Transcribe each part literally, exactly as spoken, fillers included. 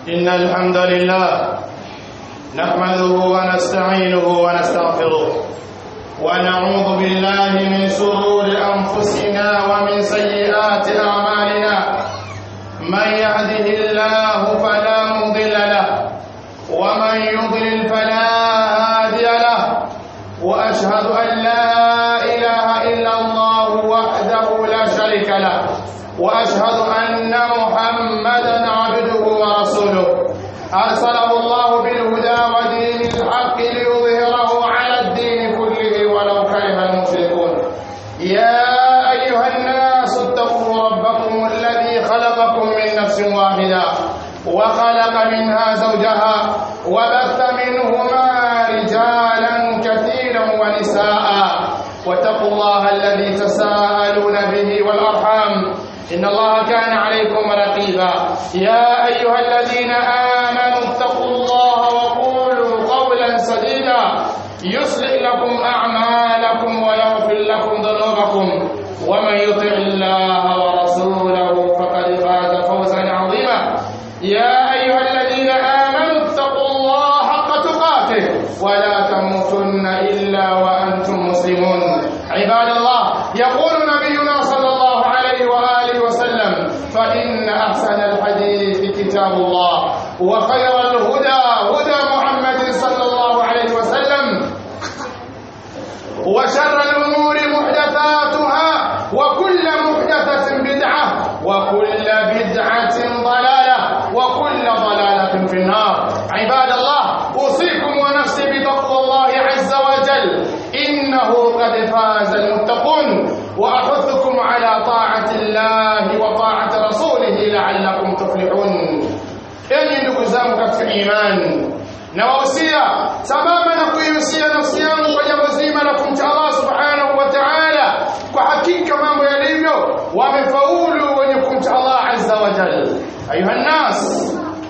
إن الحمد لله نحمده ونستعينه ونستغفره ونعوذ بالله من شرور أنفسنا ومن سيئات أعمالنا من يهده الله فلا مضل له ومن يضلل فلا هادي له وأشهد أن لا إله إلا الله وحده لا شريك له وأشهد أن محمدا عبده ورسوله أرسله الله بالهدى ودين الحق ليظهره على الدين كله ولو كره المشركون. يا أيها الناس اتقوا ربكم الذي خلقكم من نفس واحدة وخلق منها زوجها وبث منهما رجالا كثيرا ونساء واتقوا الله الذي تساءلون به والأرحام إن الله كان عليكم رقيبا. يا أيها الذين آمنوا اتقوا الله وقولوا قولا سديدا يصلح لكم أعمالكم ويغفر لكم ذنوبكم ومن يطع الله ورسوله فقد فاز فوزا عظيما. يا أيها الذين آمنوا اتقوا الله حق تقاته ولا تموتن إلا وأنتم مسلمون. عباد الله، يقول نبينا صلى الله عليه وآله وسلم: فإن أحسن الحديث كتاب الله وخير الهدى هدى محمد صلى الله عليه وسلم وشر الأمور محدثاتها وكل محدثة بدعة وكل بدعة ضلالة وكل ضلالة في النار. عباد الله، أوصيكم ونفسي بتقوى الله عز وجل إنه قد فاز المتقون، وأحثكم على طاعة الله وطاعة رسوله لعلكم تفلحون. Enyi ndugu zangu katika imani, nawahusia sambamba na kuihusia nafsi yangu kwa jambo zima la kumcha Allah subhanahu wa ta'ala. Kwa hakika mambo yalivyo, wamefaulu wenye kumcha Allah azza wa jalla. Ayuha nnas,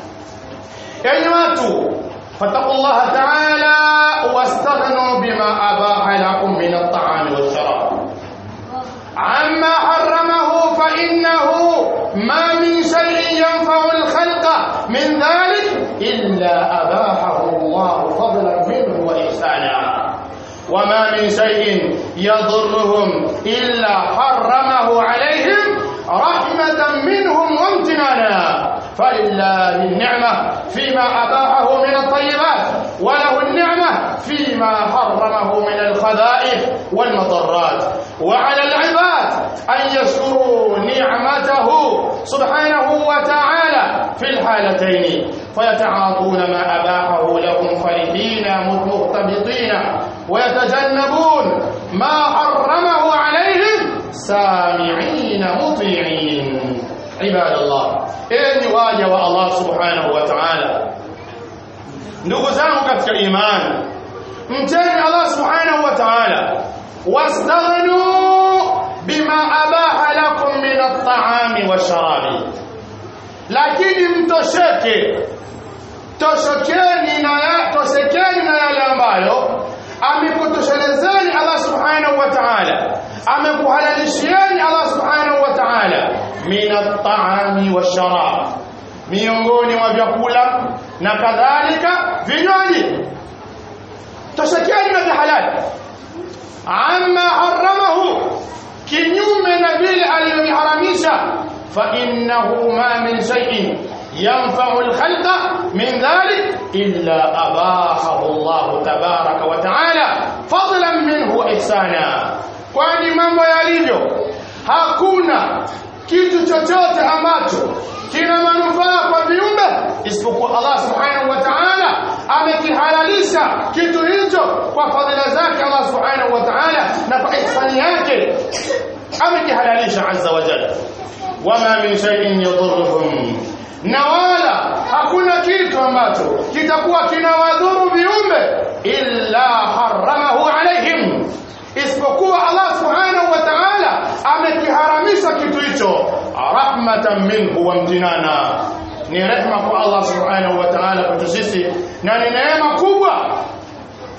enyi watu, fattaqullaha ta'ala wastaghnu bima abaha lakum min at-ta'ami wash-sharab amma harramahu fa innahu ma min shay'in yanfa'u al-khalqa min dhalik illa abahahu Allah fadlan minhu wa ihsana وما من شيء يضرهم إلا حرمه عليهم رحمة منهم وامتنانا. فلله النعمة فيما أباحه من الطيبات وله النعمة فيما حرمه من الخبائث والمضرات. وعلى العباد أن يشكروا نعمته سبحانه وتعالى في الحالتين فيتعاطون ما أباحه لهم فرحين مرتبطين ويتجنبون ما حرمه عليهم سامعين مطيعين. عباد الله، إني واجه الله سبحانه وتعالى. ndugu zangu katika imani, mteni Allah subhanahu wa ta'ala, wastaghnu bima abaha lakum min at-ta'ami wash-sharabi, lakini mtosheke toshekeni na toshekeni na yale ambayo amekutoshelezeni Allah subhanahu wa ta'ala, amekuhalalishieni Allah subhanahu wa ta'ala min at-ta'ami wash-sharab, miongoni mwa vyakula na kadhalika vinywaji. Toshekeni na halali. Amma haramahu, kinyume na vile alivyoharamisha, fa innahu ma min shay'in ينفع الخلق من ذلك إلا أباحه الله تبارك وتعالى فضلا منه وإحسانا. kwani mambo yalivyo, hakuna kitu chochote ambacho kina manufaa kwa viumbe isipokuwa Allah subhanahu wa ta'ala amekihalalisha kitu hicho kwa fadhila zake Allah subhanahu wa ta'ala na kwa ihsani yake amekihalalisha azza wa jalla. wama min shay'in yadhurruhum, na wala hakuna kitu ambacho kitakuwa kinawadhuru viumbe illa haramahu alaihim, isipokuwa Allah subhanahu wa ta'ala amekiharamisha kitu hicho rahmatan minhu wa imtinana. Ni rehema kwa Allah subhanahu wa ta'ala kwetu sisi na ni neema kubwa.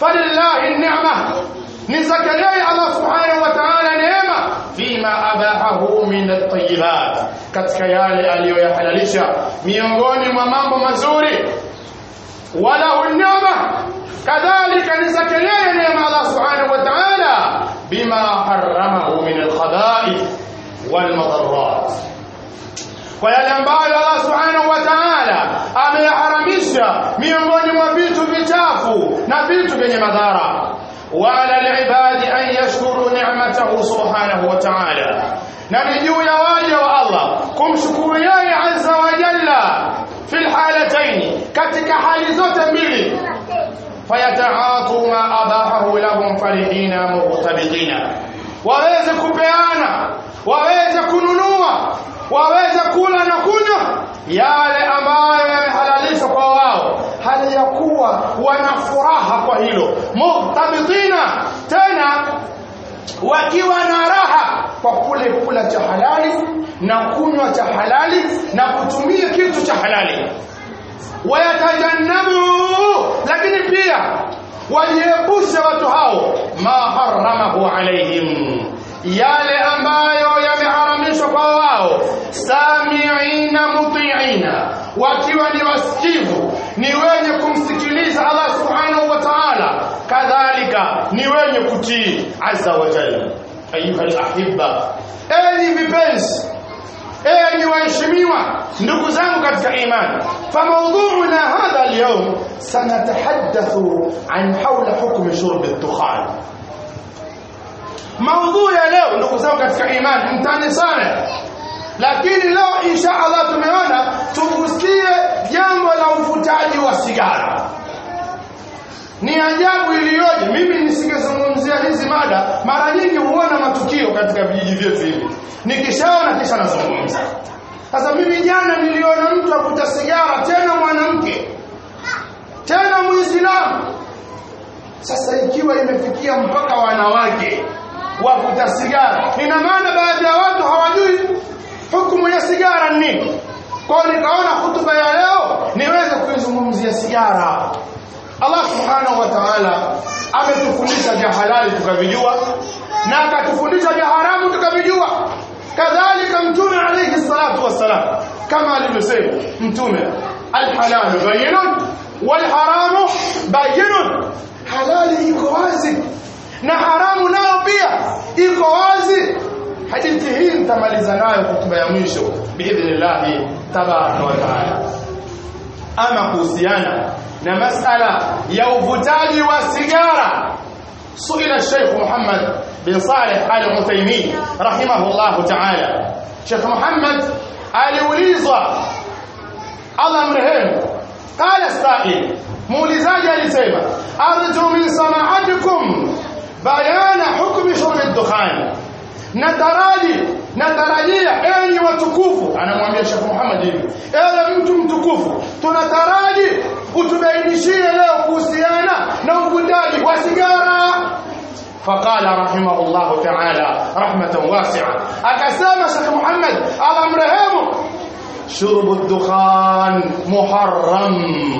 falillahi ni'ma, ni zake yeye Allah subhanahu wa ta'ala neema fima abaha haramahu min at-tayyibat, katika yale aliyoyahalalisha miongoni mwa mambo mazuri. Wala unyama kadhalika ni zake yeye neema Allah subhanahu wa ta'ala bima haramahu min al-khaba'ith wal madarrat, kwa yale ambayo Allah subhanahu wa ta'ala ameyaharamisha miongoni mwa vitu vichafu na vitu vyenye madhara. Wala al-ibadi an yashkuru ni'matahu subhanahu wa ta'ala, na ni juu ya waja wa Allah kumshukuru yeye azza wa jalla fil halatayn, katika hali zote mbili. Fayata'atu ma abahahu lahum farihina muqtabidina, waweze kupeana, waweze kununua, waweze kula na kunywa yale ambayo yamehalalishwa kwa wao, hali ya kuwa wana furaha kwa hilo. Muqtabidina, tena wakiwa na raha kwa kule kula cha halali na kunywa cha halali na kutumia kitu cha halali. Wayatajannabu, lakini pia wajiepushe watu hao ma haramahu alaihim, yale ambayo yameharamishwa kwa wao. Sami'ina muti'ina, wakiwa ni wasikivu, ni wenye kumsikiliza Allah subhanahu wa ta'ala, kadhalika ni wenye kutii azza wa jalla. Ayuha al-ahibba, enyi vipenzi, enyi waheshimiwa, ndugu zangu katika imani, فموضوعنا هذا اليوم سنتحدث عن حول حكم شرب الدخان. موضوع ya leo ndugu zangu katika imani mtani sana, lakini leo insha Allah tumeona tugusie jambo la uvutaji wa sigara. Ni ajabu iliyoje, mimi nisingezungumzia hizi mada, mara nyingi huona matukio katika vijiji vyetu hivi, nikishaona kisha nazungumza. Sasa mimi jana niliona mtu avuta sigara, tena mwanamke, tena Muislamu. Sasa ikiwa imefikia mpaka wanawake wavuta sigara, ina maana baadhi ya watu hawajui hukumu ya sigara ni nini. Kwa nikaona hutuba ya leo niweze kuizungumzia sigara. Allah subhanahu wa ta'ala ametufundisha vya halali tukavijua, na akatufundisha vya haramu tukavijua. Kadhalika mtume alayhi salatu wassalam kama alivyosema mtume, alhalalu bayyinun walharamu bayyinun, halali iko wazi na haramu nayo pia iko wazi. Hadithi hii nitamaliza nayo hutuba ya mwisho biidhnillah tabaraka wa taala. Ama kuhusiana na masala ya uvutaji wa sigara, suila Sheikh Muhammad bin Saleh al-Uthaymeen rahimahullah ta'ala. Sheikh Muhammad aliulizwa, Allah mrehemu, qala sa'il, muulizaji alisema, arju min sama'atikum bayana hukmi shurb ad-dukhan, nataraji natarajia enyi watukufu, anamwambia Sheikh Muhammad hivi, ewe mtu mtukufu, tunataraji utubainishie leo kuhusiana na uvutaji wa sigara. Faqala rahimahullah ta'ala rahmatan wasi'a, akasema Sheikh Muhammad ala mrehemu, shurbu ad-dukhan muharram,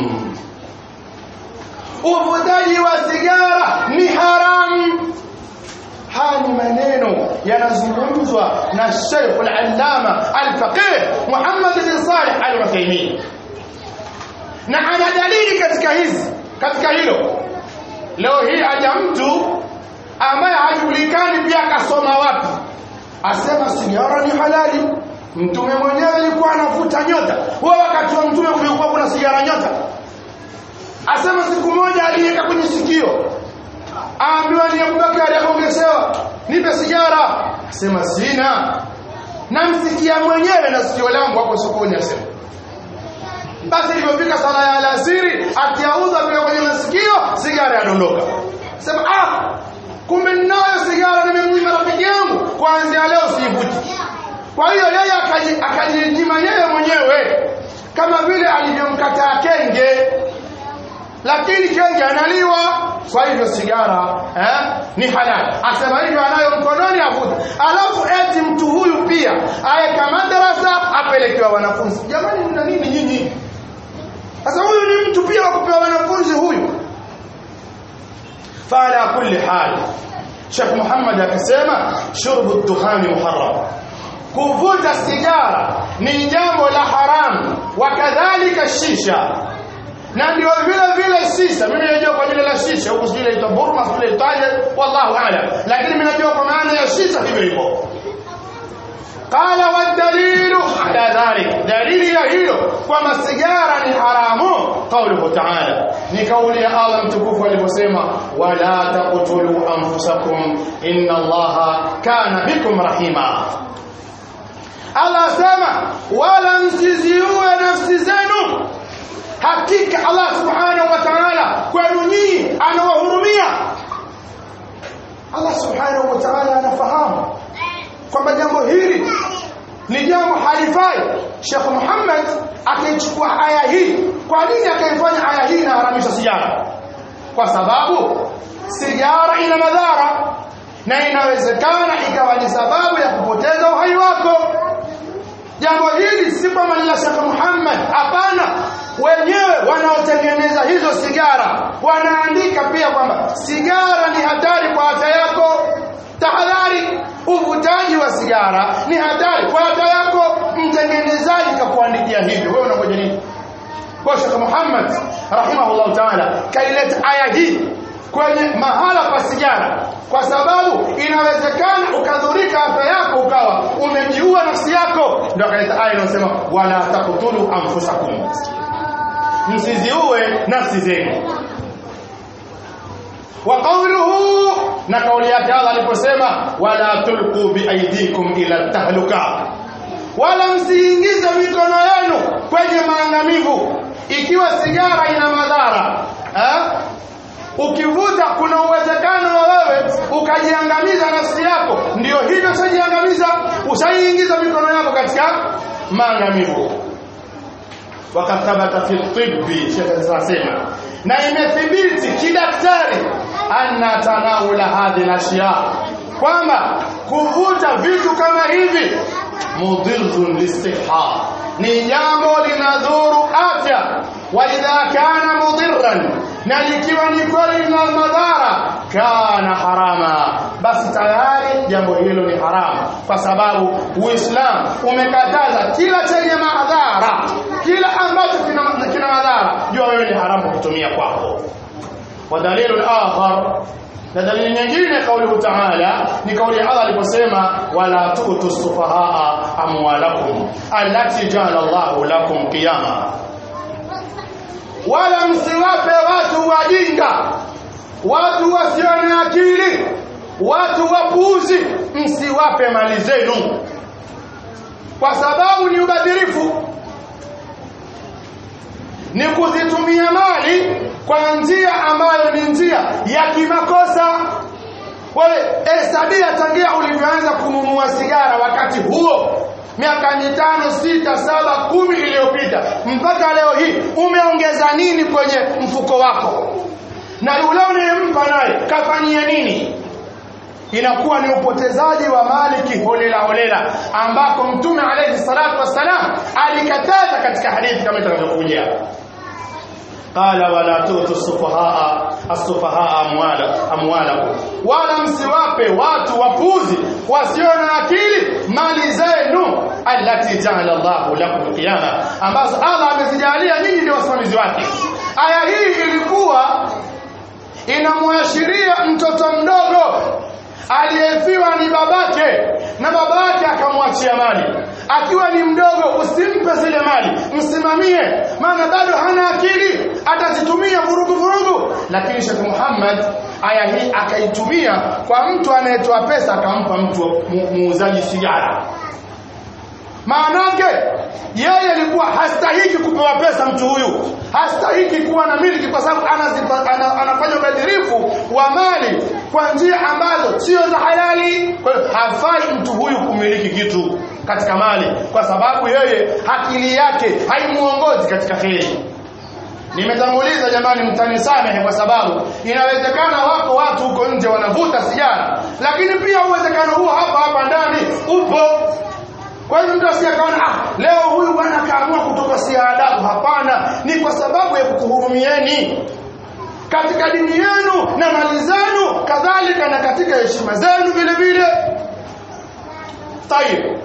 uvutaji wa sigara ni haram. Haya ni maneno yanazungumzwa na Sheikh al-Allama al-Faqih Muhammad bin Saleh al-Uthaymeen, na ana dalili katika hizi, katika hilo. Leo hii aja mtu ambaye hajulikani pia kasoma wapi, asema sigara ni halali. Mtume mwenyewe alikuwa anavuta nyota. Wewe wakati wa mtume kulikuwa kuna sigara nyota? Asema siku moja aliweka kwenye sikio, aambiwa ni Abubakar, akaongezewa nipe sigara. Asema sina, namsikia mwenyewe na sikio langu hapo sokoni. Asema basi ilipofika sala ya alasiri, akiauza pia kwenye masikio, sigara yadondoka. Asema ah, kumbe ninayo sigara, nimemnyima rafiki yangu, kuanzia leo siivuti. Kwa hiyo yeye akajinyima yeye mwenyewe, kama vile alivyomkataa kenge, lakini kenge analiwa. Kwa hivyo sigara eh, ni halali. Asema hivyo anayo mkononi avuta. Alafu eti mtu huyu pia aeka madrasa apelekewa wanafunzi. Jamani, mna nini nyinyi? Sasa huyu ni mtu pia wakupewa wanafunzi huyu. Fala kulli hal, Sheikh Muhammad akasema shurbu ad-dukhani muharram, kuvuta sigara ni jambo la haramu, wakadhalika shisha. Na ndio vile vile shisha, mimi najua kwa jina la shisha huko sijui inaitwa Burma sijui inaitwaje, wallahu a'lam, lakini mimi najua kwa maana ya shisha hivyo hivyo. Qala wadalilu ala dhalik, dalili ya hilo kwamba sigara ni haramu qauluhu ta'ala, ni kauli ya Allah mtukufu aliposema wala taqtulu anfusakum inna Allaha kana bikum rahima. Allah asema wala msiziue nafsi zenu, hakika Allah subhanahu wa ta'ala kwenu nyinyi anawahurumia. Allah subhanahu wa ta'ala anafahamu kwamba jambo hili ni jambo halifai. Sheikh Muhammad akaichukua aya hii. Kwa nini akaifanya aya hii inaharamisha sigara? Kwa sababu sigara ina madhara na inawezekana ikawa ni sababu ya kupoteza uhai wako. Jambo hili si kama la Sheikh Muhammad, hapana. Wenyewe wanaotengeneza hizo sigara wanaandika pia kwamba sigara ni hatari kwa afya yako. Tahadhari, uvutaji wa sigara ni hatari kwa afya yako. Mtengenezaji kakuandikia hivyo, wewe unangoja nini? Kwa Sheikh Muhammad rahimahullah ta'ala kaileta aya hii kwenye mahala pa sigara kwa sababu inawezekana ukadhurika afya yako ukawa umejiua nafsi yako. Ndio akaileta aya inayosema wala taqtulu anfusakum, msiziue nafsi zenu. Wa qawluhu, na kauli yake Allah aliposema wala tulqu biaidikum ila tahluka, wala msiingize mikono yenu kwenye maangamivu. Ikiwa sigara ina madhara, eh? Ukivuta kuna uwezekano wa wewe ukajiangamiza nafsi yako. Ndio hivyo, usijiangamiza, usiingiza mikono yako katika maangamivu. Wakathabata fi tibbi, Sheikh anasema na imethibiti kidaktari anna tanawula hadhihi al-ashya, kwamba kuvuta vitu kama hivi mudhirrun lisiha, ni jambo linadhuru afya. Wa idha kana mudhirran, na likiwa ni kweli lina madhara, kana harama, basi tayari jambo hilo ni haramu, kwa sababu Uislamu umekataza kila chenye madhara, kila ambacho kina, kina madhara jua wewe ni haramu kutumia kwako. Wa dalilu al-akhar, na dalili nyingine kauli ta'ala ni kauli ya Allah aliposema wala tu'tu sufahaa amwalakum allati ja'ala Allahu lakum qiyama, wala msiwape watu wajinga, watu wasio na akili, watu wapuuzi, msiwape mali zenu, kwa sababu ni ubadhirifu, ni kuzitumia mali kwa njia ambayo ni njia ya kimakosa. Wewe hesabia tangia ulivyoanza kununua sigara wakati huo miaka mitano, sita, saba, kumi iliyopita mpaka leo hii, umeongeza nini kwenye mfuko wako? Na yule unayempa naye kafanyia nini? Inakuwa ni upotezaji wa mali kiholela holela, ambako Mtume alayhi salatu wassalam alikataza katika hadithi kama itakavyokuja. Qala wala tu'tu sufahaa as-sufahaa amwala amwalakum, wala msiwape watu wapuzi wasio na akili mali zenu allati ja'ala Allahu lakum qiyama, ambazo Allah amezijalia nyinyi ndio wasimamizi wake. Aya hii ilikuwa inamwashiria mtoto mdogo aliyefiwa ni babake na babake akamwachia mali. Akiwa ni mdogo usimpe zile mali, msimamie, maana bado hana akili, atazitumia vurugu vurugu. Lakini Sheikh Muhammad aya hii akaitumia kwa mtu anayetoa pesa, akampa mtu muuzaji sigara. Maanake yeye alikuwa hastahiki kupewa pesa, mtu huyu hastahiki kuwa na miliki, kwa sababu ana, anafanya ubadhirifu wa mali kwa njia ambazo sio za halali. Kwa hiyo hafai mtu huyu kumiliki kitu katika mali, kwa sababu yeye akili yake haimuongozi katika kheri. Nimetanguliza jamani, mtanisamehe, kwa sababu inawezekana wako watu huko nje wanavuta sigara, lakini pia uwezekano huo hapa hapa ndani upo. Kwa hiyo mtu asiyekaona ah, leo huyu bwana kaamua kutoka si adabu. Hapana, ni kwa sababu ya kukuhurumieni katika dini yenu na mali zenu, kadhalika na katika heshima zenu vile vile. Tayeb,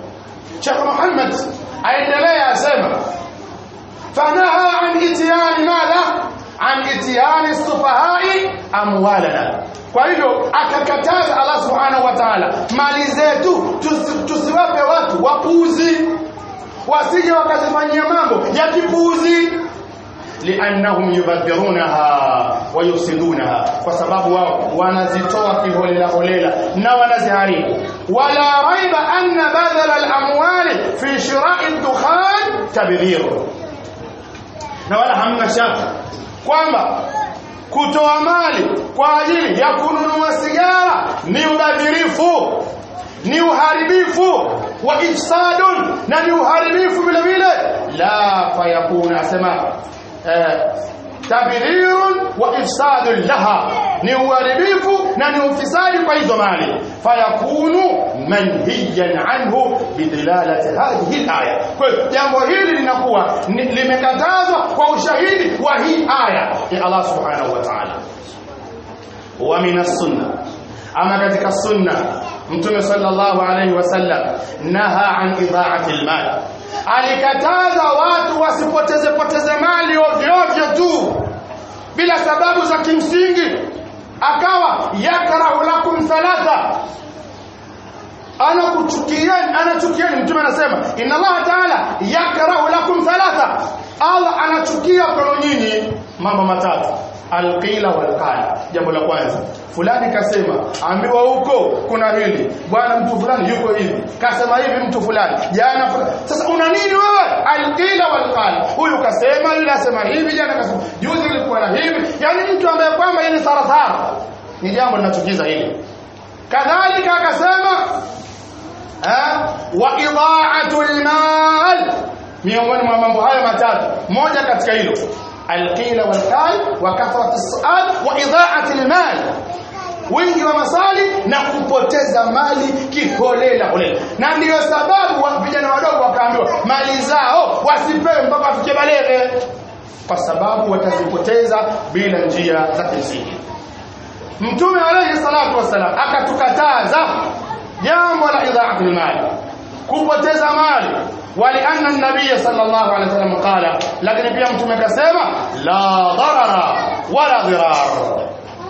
Sheikh Muhammad aendelea asema fanaha an itiyani madha an itiyani sufahai amwalana. Kwa hivyo akakataza Allah subhanahu wa ta'ala mali zetu tusiwape watu wapuuzi, wasije wakazifanyia mambo ya kipuuzi, liannahum yubadhirunaha wa yufsidunaha, kwa sababu wao wanazitoa kiholela holela na wanaziharibu. Wala raiba anna badala al-amwali fi shira'i ad-dukhan tabdhir, na wala hamna shaka kwamba kutoa mali kwa ajili ya kununua sigara ni ubadhirifu, ni uharibifu, wa ifsadun, na ni uharibifu vile vile. La fayakuna asema tabdhirun wa ifsadun laha, ni uharibifu na ni ufisadi kwa hizo mali. Fayakunu manhiyan anhu bidilalati hadhihi alaya. Kwa hiyo jambo hili linakuwa limekatazwa kwa ushahidi wa hii aya ya Allah subhanahu wa ta'ala. Wa minas sunna, ama katika sunna Mtume sallallahu alayhi wasallam naha an idha'ati almal, alikataza watu wasipoteze poteze mali ovyo ovyo tu bila sababu za kimsingi. Akawa yakrahu lakum thalatha, anakuchukieni anachukieni. Mtume anasema inna Allah ta'ala yakrahu lakum thalatha, Allah anachukia kwa nyinyi mambo matatu: alqila walqala. Jambo la kwanza, fulani kasema, ambiwa huko kuna hili, bwana mtu fulani yuko hivi, kasema hivi mtu fulani jana fulani. Sasa una nini wewe? Alqila walqala, huyu kasema, yule asema hivi, jana kasema, juzi ilikuwa na hivi. Yani mtu ambaye kwamba yeye ni tarathara, ni jambo linachukiza hili. Kadhalika akasema eh wa idha'atul mal, miongoni mwa mambo hayo matatu moja katika hilo alqila walqal wa kathrat as-su'al wa idha'ati al-mal, wingi wa masali na kupoteza mali kiholela holela. Na ndiyo sababu wa vijana wadogo wakaambiwa mali zao wasipewe mpaka afike baleghe, kwa sababu watazipoteza bila njia za kimsingi. Mtume alayhi salatu wasalam akatukataza jambo la idha'ati al-mal, kupoteza mali. ولأن النبي صلى الله عليه وسلم قال, lakini pia mtume akasema la darara wala dhirar,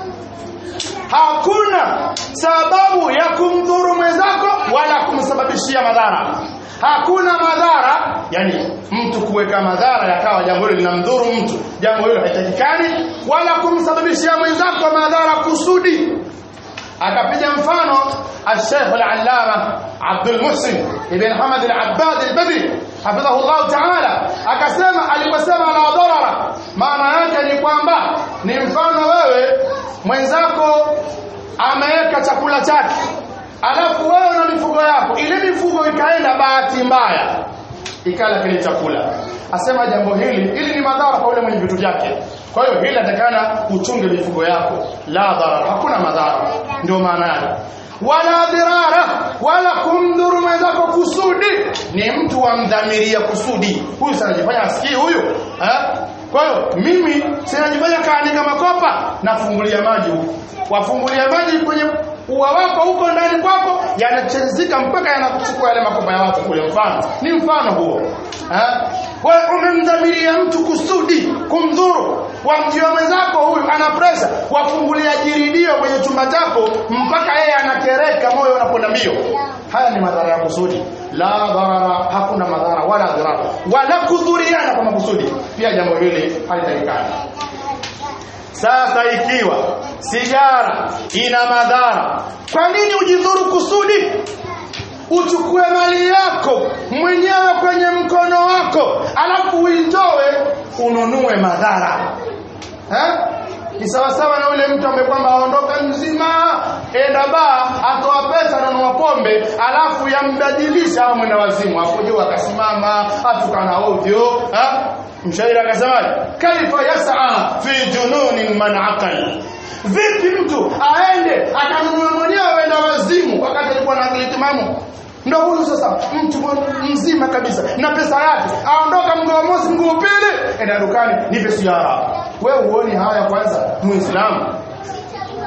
hakuna sababu ya kumdhuru mwenzako wala kumsababishia madhara. Hakuna madhara, yani mtu kuweka madhara yakawa jambo hilo linamdhuru mtu, jambo hilo haitakikani, wala kumsababishia mwenzako madhara kusudi. Akapiga mfano الشيخ العلامة عبد المحسن ابن حمد العباد البدري حفظه الله تعالى, akasema aliposema la darara, maana yake ni kwamba ni mfano wewe mwenzako ameweka chakula chake, alafu wewe na mifugo yako, ile mifugo ikaenda bahati mbaya ikala kile chakula. Asema jambo hili hili ni madhara kwa yule mwenye vitu vyake, kwa hiyo hili atakana uchunge mifugo yako. La darara, hakuna madhara, ndio maana yake. Wala dirara, wala kumdhuru mwenzako kusudi. Ni mtu wa mdhamiria kusudi, huyu sanajifanya asikii huyu eh? Kwa hiyo mimi sinajifanya kaanika makopa, nafungulia maji huko, wafungulia maji kwenye ua wako huko ndani kwako, yanachezika mpaka yanakuchukua yale makopa ya watu kule. Mfano ni mfano huo eh? Wewe umemdhamiria mtu kusudi kumdhuru, wamjua mwenzako huyu ana pressure, wafungulia jiridio kwenye chumba chako mpaka yeye anakereka, moyo unaponda mbio. Haya ni madhara ya kusudi. La darara, hakuna madhara wala dhirar, wala kudhuriana kwa makusudi, pia jambo hili halitakikani. Sasa ikiwa sigara ina madhara, kwa nini ujidhuru kusudi? Uchukue mali yako mwenyewe kwenye mkono wako, alafu uitoe ununue madhara eh? Ni sawa sawa na ule mtu ambaye kwamba aondoka mzima enda baa, atoa pesa na nunua pombe, alafu yambadilisha mwenda wazimu, akujua akasimama atukana ovyo eh? Mshairi akasema kaifa yas'a fi jununin man aqal, vipi mtu aende akanunua mwenyewe wenda wazimu wakati alikuwa na akili timamu? Ndio huyu sasa mtu mzima kabisa na pesa yake, aondoka mguu mosi mguu pili enda dukani nipe sigara. Wewe uone haya kwanza Muislamu?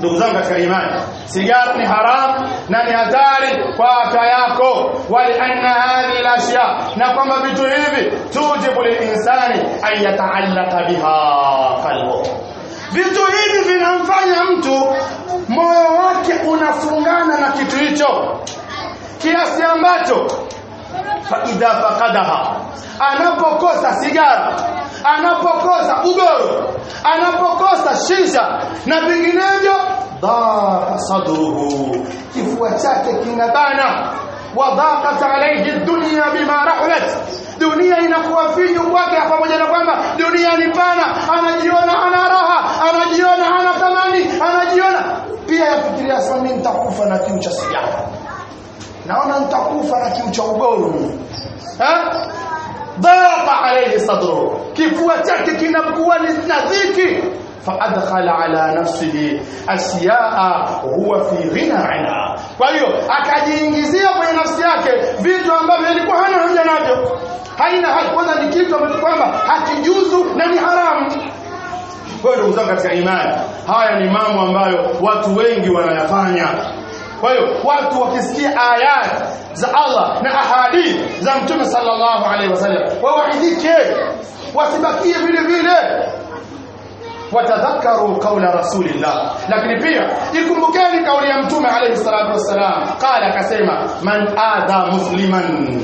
ndugu zangu katika imani, sigara ni haram na ni hatari kwa afya yako. Wali anna hadhihi al-ashya, na kwamba vitu hivi tujibu lilinsani an yata'allaqa biha qalbu, vitu hivi vinamfanya mtu moyo wake unafungana na kitu hicho kiasi ambacho fa idha faqadaha, anapokosa sigara, anapokosa ugoro, anapokosa shisha na vinginevyo, dhaqa sadruhu, kifua chake kinabana, wa dhaqat alayhi ad-dunya bima rahabat, dunia inakuwa finyu kwake, pamoja na kwamba dunia ni pana, anajiona ana raha, anajiona ana thamani, anajiona pia yafikiria sasa mimi nitakufa na kiu cha sigara, naona nitakufa na kiu cha ugoro. Eh, dhaqa alayhi sadruhu, kifua chake kinakuwa ni dhiki, فادخل على نفسه اشياء هو في غنى عنها, kwa hiyo akajiingizia kwenye nafsi yake vitu ambavyo alikuwa hana haja navyo, haina haja. Kwanza ni kitu ambacho kwamba hakijuzu na ni haramu. Kwa hiyo ndugu zangu katika imani, haya ni mambo ambayo watu wengi wanayafanya. Kwa hiyo watu wakisikia ayat za Allah na ahadith za Mtume sallallahu alaihi wasallam wawaidhike, wasibakie vile vile, watadhakaru qawla rasulillah. Lakini pia ikumbukeni kauli ya Mtume alayhi salatu wassalam, qala, akasema, man adha musliman,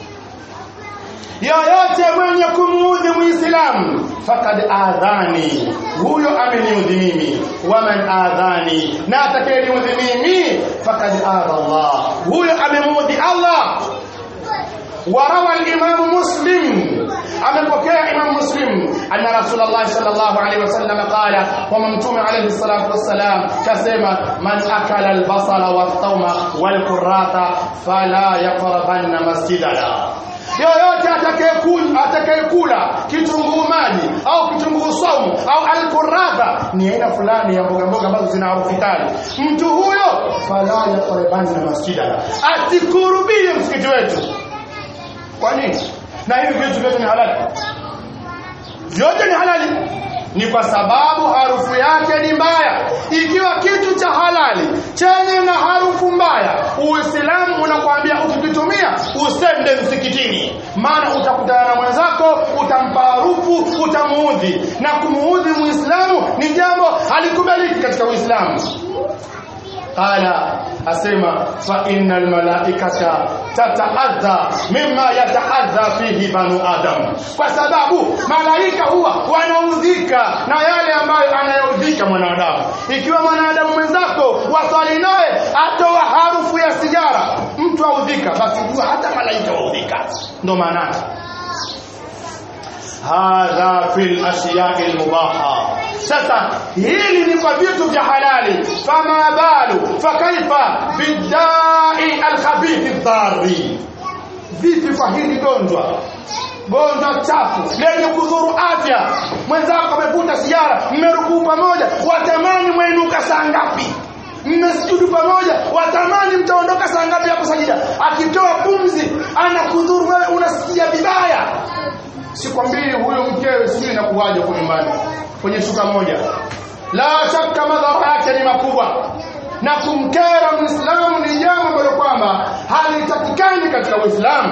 yoyote mwenye kumuudhi muislamu, faqad adhani, huyo ameniudhi mimi, wa man adhani, na atakayeniudhi mimi, faqad adha Allah, huyo amemuudhi Allah. وروى الإمام مسلم، أمبكى إمام مسلم أن رسول الله صلى الله عليه وسلم قال، وممتوم عليه الصلاة والسلام كسيما، من أكل البصل والثوم والكراث فلا يقربن مسجدنا، yoyote atakayekula atakayekula kitunguu maji au kitunguu saumu au al-kuratha, ni aina fulani ya mboga mboga ambazo zina harufu kali, mtu huyo fala yaqrabanna masjidana, asikurubie msikiti wetu. Kwa nini? Na hivi vitu vyote ni halali, vyote ni halali, ni kwa sababu harufu yake ni mbaya. Ikiwa kitu cha halali chenye na harufu mbaya, Uislamu unakuambia ukikitumia usende msikitini, maana utakutana na mwenzako, utampa harufu, utamuudhi, na kumuudhi Muislamu ni jambo halikubaliki katika Uislamu. Qala, asema, fa innal malaikata tataadha mimma yataadha fihi banu adam, kwa sababu malaika huwa wanaudhika na yale ambayo anayoudhika mwanadamu. Ikiwa mwanadamu mwenzako wasali naye atoa harufu ya sigara, mtu audhika, basi jua hata malaika waudhika. Ndo maana hadha fil ashiya'i al-mubaha. Sasa hili ni kwa vitu vya halali, fama balu fakaifa bidai al-khabith ad-darri, vipi kwa hili gonjwa, gonjwa chafu lenye kudhuru afya. Mwenzako amevuta sigara, mmerukuu pamoja, watamani mwenuka saa ngapi, mmesujudu pamoja, watamani mtaondoka saa ngapi hapo sajida, akitoa pumzi anakudhuru wewe, unasikia vibaya. Sikwambii huyo mkewe sijui na kuwaje kwa nyumbani kwenye shuka moja, la shaka madhara yake ni makubwa, na kumkera Muislamu ni jambo ambalo kwamba halitakikani katika Uislamu.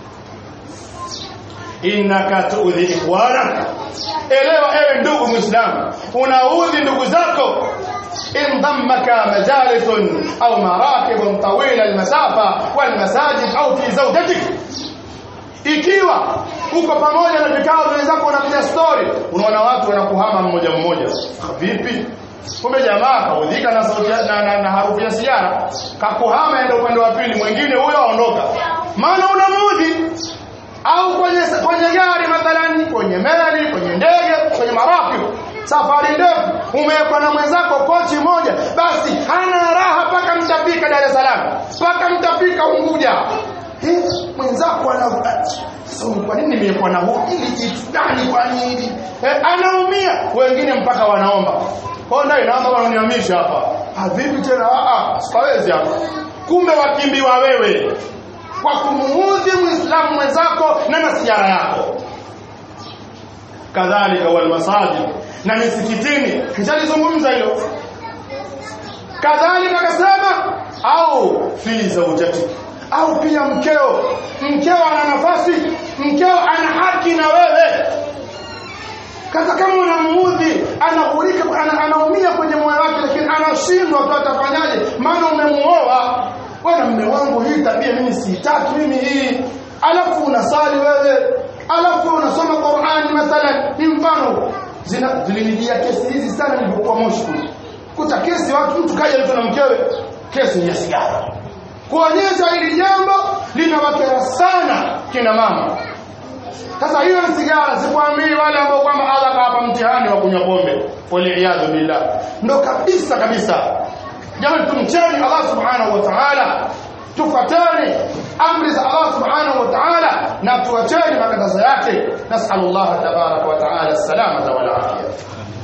Innaka tuudhi ikhwanak, elewa ewe ndugu Muislamu, unaudhi ndugu zako. in dhammaka majalisun au marakibun tawila almasafa wal masajid au fi zawjatik, ikiwa uko pamoja na vikao wenzako unapiga story, unaona watu wanakuhama mmoja mmoja, vipi? Kumbe jamaa kaudhika na sauti na, na, na harufu ya sigara, kakuhama enda upande wa pili, mwingine huyo aondoka, maana unamuudhi. Au kwenye kwenye gari mathalani, kwenye meli, kwenye ndege, kwenye marakibu, safari ndefu, umewekwa na mwenzako kochi moja, basi hana raha mpaka mtafika Dar es Salaam, mpaka mtafika Unguja. Eh, mwenzako ana sasa, kwa nini nimekuwa na huu ili kitu gani, kwa nini eh, anaumia, wengine mpaka wanaomba, kwa ndio inaomba wananiamisha hapa, ah vipi tena, ah sitawezi hapa. Kumbe wakimbiwa wewe kwa kumuudhi Muislamu mwenzako na masijara yako. Kadhalika wal masajid, na misikitini, nitalizungumza hilo. kadhalika akasema au fi zawjati, au pia mkeo. Mkeo ana nafasi, mkeo ana haki na wewe. Kata kama unamuudhi, anaghurika, anaumia kwenye moyo wake, lakini anashindwa kwa atafanyaje? Maana umemuoa. Bwana mume wangu, hii tabia mimi siitaki mimi hii. Alafu unasali wewe, alafu unasoma Qur'ani mathalan. Ni mfano zina zilinijia kesi hizi sana nilipokuwa Moshi. Kuta kesi watu mtu kaja mtu na mkewe, kesi ya sigara. Kuonyesha hili jambo linawakera sana kina mama. Sasa hiyo ni sigara, sikwambii wale ambao kwamba Allah kawapa mtihani wa kunywa pombe. Waliaadhu billah. Ndo kabisa kabisa. Jamani, tumcheni Allah subhanahu wa ta'ala, tufuatane amri za Allah subhanahu wa ta'ala na tuacheni makatazo yake. Nas'alullah tabaraka wa ta'ala as-salamata wal afiyah.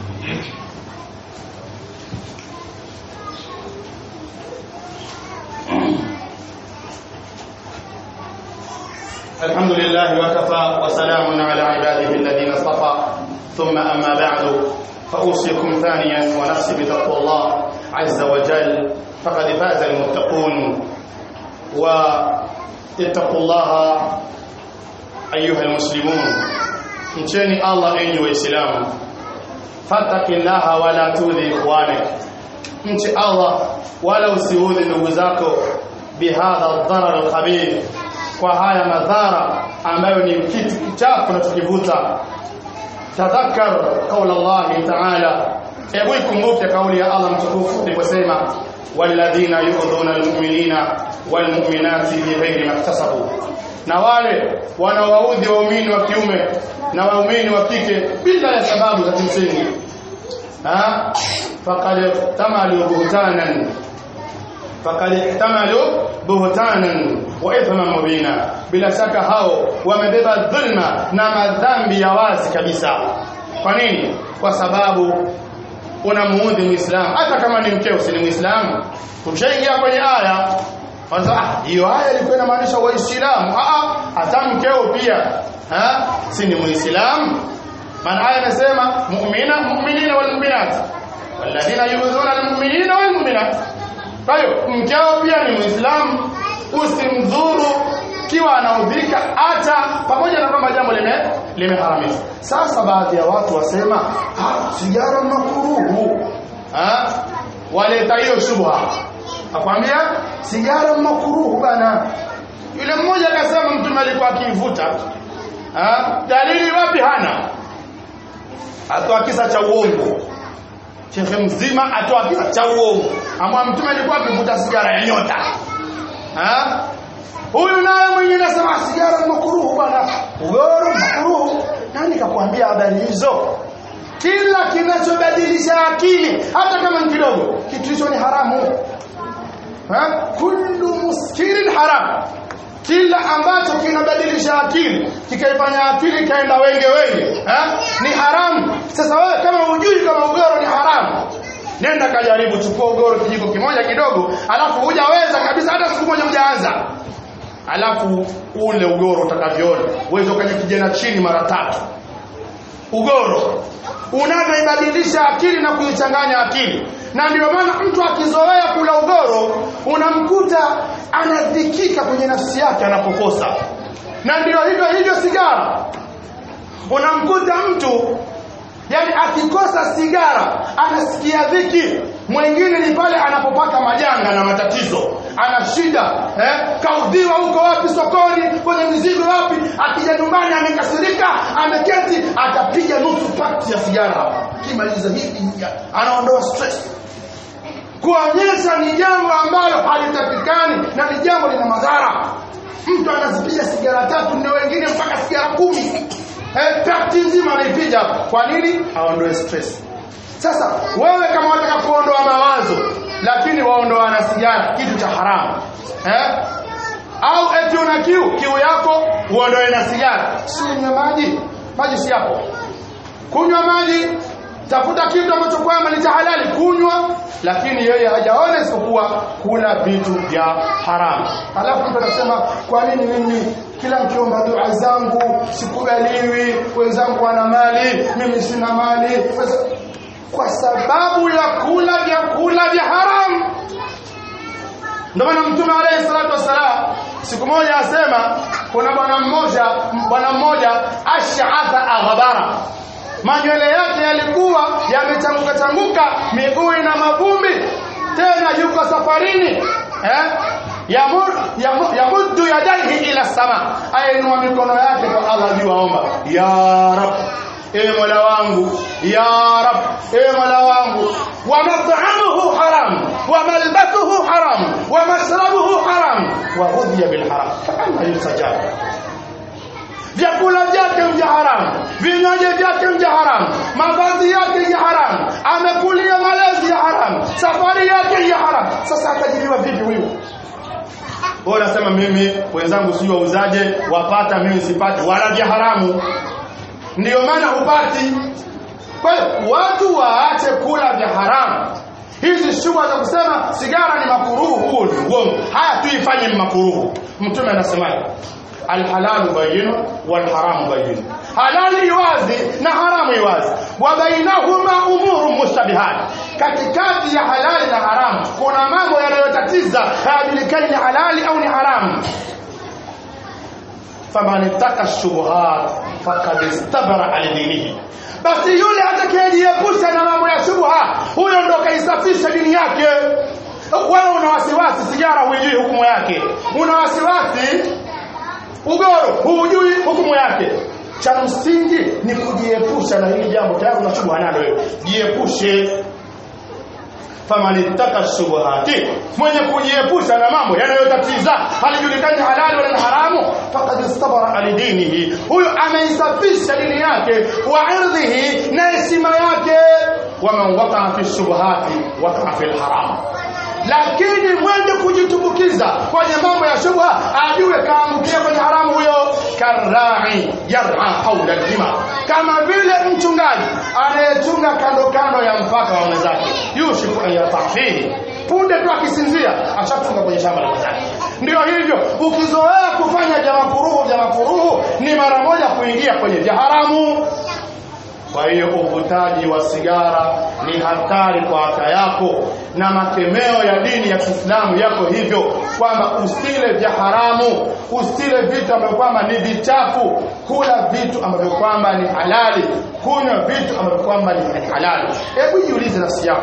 الحمد لله وكفى وسلام على عباده الذين اصطفى ثم أما بعد فأوصيكم ثانيا ونفسي بتقوى الله عز وجل فقد فاز المتقون. واتقوا الله أيها المسلمون، مشاني الله أيها الإسلام، فاتق الله ولا تؤذي إخوانك. مشي الله ولا usiudhi ndugu zako بهذا الضرر الخبيث، kwa haya madhara ambayo ni kitu kichafu tunachokivuta. Tadhakkar kauli Allah Ta'ala, hebu ikumbuke kauli ya Allah mtukufu aliposema walladhina yu'dhuna almu'minina walmu'minati bighairi maktasabu, na wale wanaowaudhi waumini wa kiume na waumini wa kike bila ya sababu za kimsingi, ha faqad tamalu buhtanan faqad ihtamalu buhtanan wa ithman mubina, bila shaka hao wamebeba dhulma na madhambi ya wazi kabisa. Kwa nini? Kwa sababu unamuudhi Muislamu, hata kama ni mkeo si Muislamu. Tumshaingia kwenye aya, kwanza ah hiyo aya ilikuwa inamaanisha Waislamu. Ah ah, hata mkeo pia ha si ni Muislamu. Maana aya inasema mu'mina mu'minina wal mu'minat walladhina yu'dhuna al mu'minina wal mu'minat. Kwa hiyo mkeo pia ni Muislamu, usimdhuru kiwa anaudhika hata pamoja na kwamba jambo lime limeharamishwa. Sasa baadhi ya watu wasema ah sigara makruhu, ah waleta hiyo shubha, akwambia sigara makruhu bana. Yule mmoja akasema mtume alikuwa akivuta, ah dalili wapi? Hana. Atoa kisa cha uongo, shekhe mzima atoa kisa cha uongo, ambapo mtume alikuwa akivuta sigara ya nyota. Ha? Huyu naye mwingine anasema sigara makruhu bana, ugoro makruhu. Nani kakwambia habari hizo? Kila kinachobadilisha akili hata kama ni kidogo, kitu hicho ni haramu. Ha? Kullu muskirin haram. Kila ambacho kinabadilisha akili, kikaifanya akili kaenda wenge wenge, ha? Ni haramu. Sasa wewe kama hujui kama ugoro ni haramu, nenda kajaribu, chukua ugoro kijiko kimoja kidogo, alafu hujaweza kabisa hata siku moja hujaanza, alafu ule ugoro utakavyoona uwezo kwenye kijana chini mara tatu. Ugoro unavyoibadilisha akili na kuichanganya akili, na ndio maana mtu akizoea kula ugoro unamkuta anadhikika kwenye nafsi yake anapokosa. Na ndio hivyo hivyo sigara, unamkuta mtu yani akikosa sigara anasikia dhiki. Mwingine ni pale anapopata majanga na matatizo, ana shida, eh kaudhiwa huko wapi, sokoni, kwenye mizigo wapi, akija nyumbani amekasirika, ameketi, atapiga nusu pakiti ya sigara, kimaliza hivi anaondoa stress. Kuonyesha ni jambo ambalo halitakikani na ni jambo lina madhara. Mtu anazipiga sigara tatu na wengine mpaka sigara kumi, eh pakiti nzima anaipiga. Kwa nini? Aondoe stress. Sasa wewe kama unataka kuondoa mawazo lakini waondoa na sigara, kitu cha haramu, eh au eti una kiu, kiu yako uondoe na sigara. Si unywe maji, maji si hapo. Kunywa maji, tafuta kitu ambacho kwamba ni cha halali kunywa, lakini yeye hajaona isipokuwa kula vitu vya haramu. Alafu mtu anasema kwa nini mimi kila mkiomba dua zangu sikubaliwi, wenzangu wana mali, mimi sina mali? kwa sababu ya kula vyakula vya haramu. Ndio maana Mtume alayhi salatu wasalam siku moja asema kuna bwana mmoja bwana mmoja ash'atha aghbara, manywele yake yalikuwa yamechanguka changuka, miguu ina mavumbi, tena yuko safarini eh yamur yamuddu yadayhi ila sama, ainua mikono yake kwa Allah akiomba, ya rab, ewe Mola wangu, ya rab, ewe Mola wangu, wa mat'amuhu haram wa malbasuhu haram wa mashrabuhu haram wa ghudhiya bil haram fa yustajab. Vyakula vyake vya haramu, vinywaji vyake vya haramu, mavazi yake ya haramu, amekulia malezi ya haramu, safari yake ya haramu. Sasa atajibiwa vipi huyo? Wao nasema mimi wenzangu sio wauzaje, wapata mimi sipati, wala vya haramu. Ndio maana hupati. Kwa hiyo watu waache kula vya haramu. Hizi shubha za kusema sigara ni makuruhu, huo ni uongo. Haya tuifanye makuruhu. Mtume anasema الحلال بين والحرام بين، halali wazi na haramu wazi, wa bainahuma umuru mushtabihat, katikati ya halali na haramu kuna mambo yanayotatiza, hayajulikani ni halali au ni haramu. faman ittaka shubuhat faqad istabara alidinihi, basi yule atakayejiepusha na mambo ya shubha, huyo ndo kaisafisha dini yake. Wewe una wasiwasi sigara, hujui hukumu yake, una wasiwasi ugoro, hujui hukumu yake. Cha msingi ni kujiepusha na hili jambo, tayari unachubwa nalo wewe, jiepushe. Faman ittaka shubuhati, mwenye kujiepusha na mambo yanayotatiza, halijulikani halali wala haramu, faqad istabara alidinihi, huyo ameisafisha dini yake, wa irdhihi, na heshima yake. Wa man waqa'a fi shubuhati waqa'a fil haram. Lakini mwenye kujitumbukiza kwenye mambo ya shubha, ajue kaangukia kwenye haramu huyo. Karai yar'a hawla al-hima, kama vile mchungaji anayechunga kando kando ya mpaka wa mwenzake, yushiku an yatafihi, punde tu akisinzia ashafunga kwenye shamba la mwenzake. Ndio hivyo, ukizoea kufanya jamaa furuhu jamaa furuhu, ni mara moja kuingia kwenye vya haramu. Kwa hiyo uvutaji wa sigara ni hatari kwa afya yako, na makemeo ya dini ya Kiislamu yako hivyo, kwamba usile vya haramu, usile vitu ambavyo kwamba ni vichafu, kula vitu ambavyo kwamba ni halali, kunywa vitu ambavyo kwamba ni halali. Hebu jiulize nafsi yako,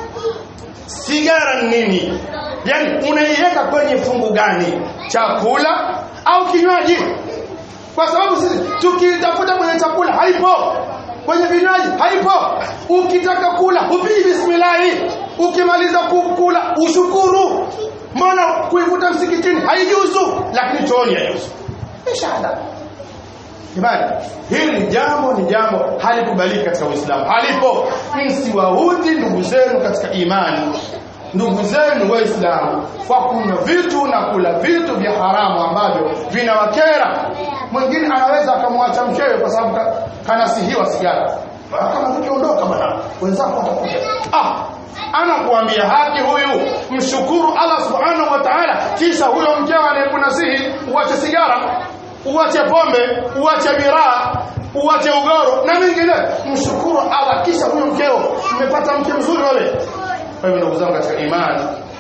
sigara ni nini? Yaani unaiweka kwenye fungu gani? Chakula au kinywaji? Kwa sababu sisi tukitafuta kwenye chakula haipo, kwenye vinywaji haipo. Ukitaka kula upige bismillah, ukimaliza kukula ushukuru. Mbona kuivuta msikitini haijuzu, lakini chooni haijuzu? Ishada. Jamani, hili jambo ni jambo halikubaliki katika Uislamu, halipo. Msiwaudhi ndugu zenu katika imani, ndugu zenu Waislamu, kwa kunywa vitu na kula vitu vya haramu ambavyo vinawakera. Mwingine anaweza akamwacha mkewe kwa sababu kanasihiwa sigara. Kama tukiondoka bwana, wenzako watakuja. Ah, anakuambia haki huyu, mshukuru Allah subhanahu wa ta'ala, kisha huyo mkewe anayekunasihi uache sigara, uache pombe, uache miraa, uache ugoro na mingine, mshukuru Allah, kisha huyo mkeo umepata mke mzuri wewe. Kwa hivyo ndugu zangu katika imani,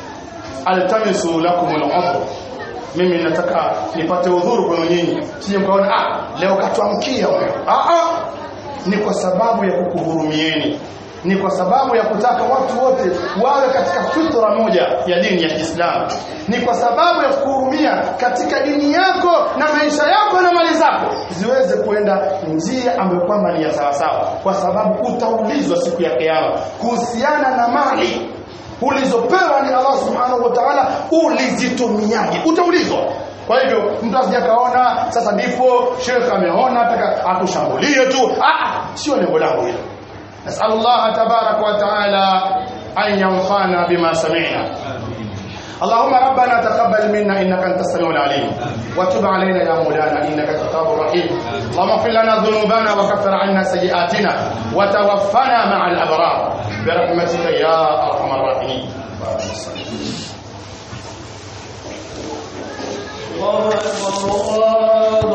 altamisu lakumul udhr, mimi nataka nipate udhuru kwa nyinyi, sije mkaona ah leo katuamkia wewe. Ah ah, ni kwa sababu ya kukuhurumieni, ni kwa sababu ya kutaka watu wote wawe katika fitra moja ya dini ya Kiislamu, ni kwa sababu ya kuhurumia katika dini yako na maisha yako na mali zako ziweze kwenda njia ambayo kwamba ni ya sawa sawa, kwa sababu utaulizwa siku ya kiyama kuhusiana na mali ulizopewa ni Allah subhanahu wa ta'ala, ulizitumiaje, utaulizwa. Kwa hivyo mtu asijakaona sasa ndipo Sheikh ameona ataka atushambulie tu. Ah, sio lengo langu hilo. Nasallallahu tabarak wa ta'ala an yanfa'ana bima sami'na. اللهم ربنا تقبل منا انك انت السميع العليم وتب علينا يا مولانا انك التواب الرحيم. اللهم اغفر لنا ذنوبنا وكفر عنا سيئاتنا وتوفنا مع الابرار برحمتك يا ارحم الراحمين. الله اكبر الله